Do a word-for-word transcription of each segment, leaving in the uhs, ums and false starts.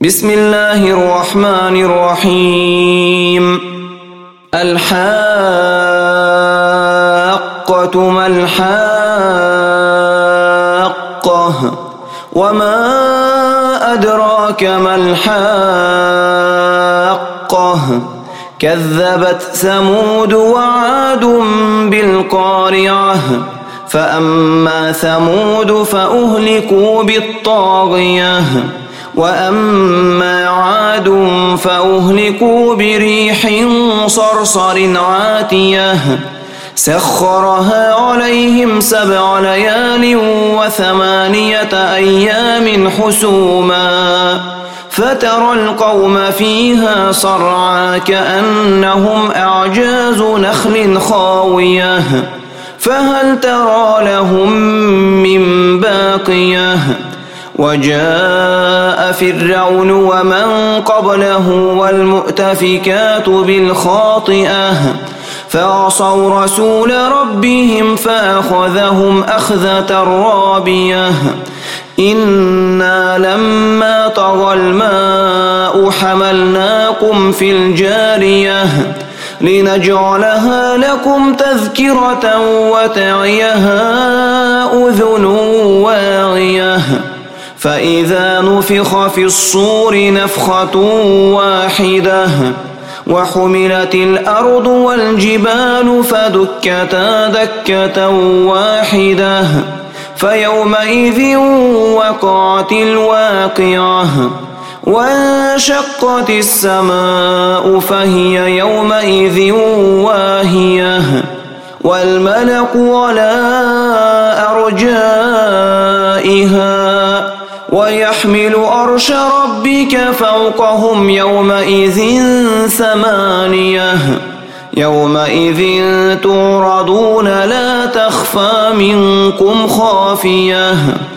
بسم الله الرحمن الرحيم الحاقة ما الحاقة وما أدراك ما الحاقة كذبت ثمود وعاد بالقارعة فأما ثمود فأهلكوا بالطاغية وأما عاد فأهلكوا بريح صرصر عاتية سخرها عليهم سبع ليال وثمانية أيام حسوما فترى القوم فيها صرعى كأنهم أعجاز نخل خاوية فهل ترى لهم من باقية وجاء فرعون ومن قبله والمؤتفكات بالخاطئة فعصوا رسول ربهم فأخذهم أخذة رابية إنا لما طغى الماء حملناكم في الجارية لنجعلها لكم تذكرة وتعيها أذن واعية فإذا نفخ في الصور نفخة واحدة وحملت الأرض والجبال فدكتا دكة واحدة فيومئذ وقعت الواقعة وانشقت السماء فهي يومئذ واهية والملك على أرجائها ويحمل عرش ربك فوقهم يومئذ ثمانية يومئذ تعرضون لا تخفى منكم خافية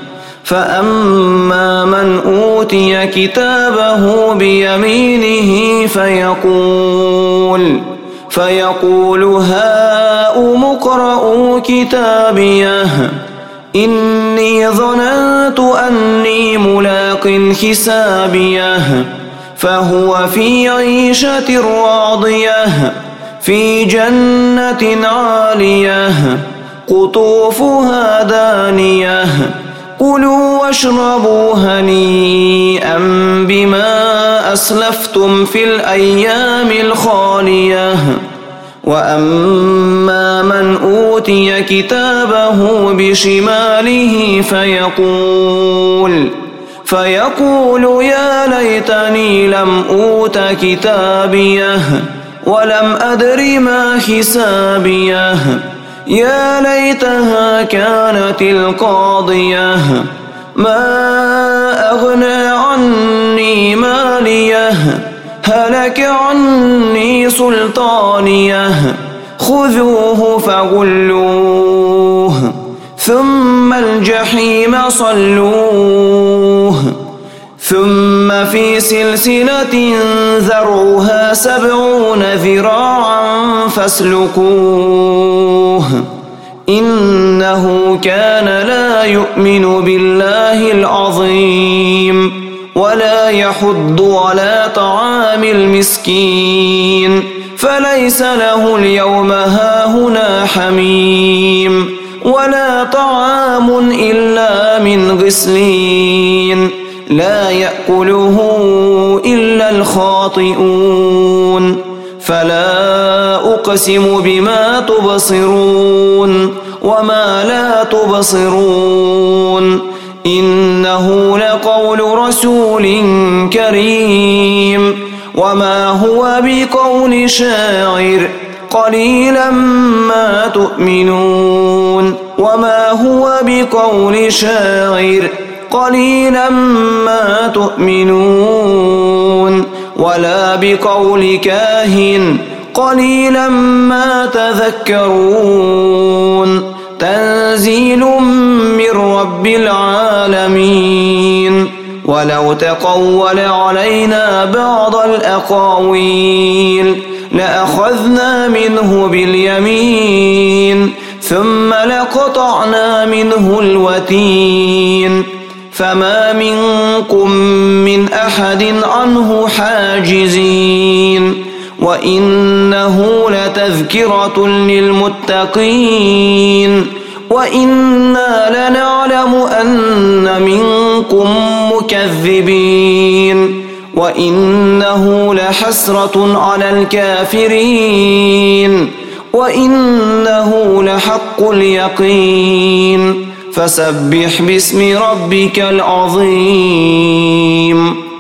فأما من أوتي كتابه بيمينه فيقول فيقول هاؤم اقرءوا كتابيه إني ظننت أني ملاق حسابيه فهو في عيشة راضية في جنة عالية قطوفها دانية كلوا واشربوا هنيئا بما أسلفتم في الأيام الخالية وأما من أوتي كتابه بشماله فيقول فيقول يا ليتني لم أوت كتابيه ولم أدر ما حسابيه يا ليتها كانت القاضية ما أغنى عني ماليه هلك عني سلطانيه خذوه فغلوه ثم الجحيم صلوه ثم في سلسلة ذرعها سبعون ذراعا فاسلكوه إنه كان لا يؤمن بالله العظيم ولا يحض على طعام المسكين فليس له اليوم هاهنا حميم ولا طعام إلا من غسلين لا يأكله إلا الخاطئون فلا أقسم بما تبصرون وما لا تبصرون إنه لقول رسول كريم وما هو بقول شاعر قليلا ما تؤمنون وما هو بقول شاعر قليلا ما تؤمنون ولا بقول كاهن قليلا ما تذكرون تنزيل من رب العالمين ولو تقول علينا بعض الأقاويل لأخذنا منه باليمين ثم لقطعنا منه الوتين فما منكم من أحد عنه حاجزين وإنه لتذكرة للمتقين وإنا لنعلم أن منكم مكذبين وإنه لحسرة على الكافرين وإنه لحق اليقين فسبح باسم ربك العظيم.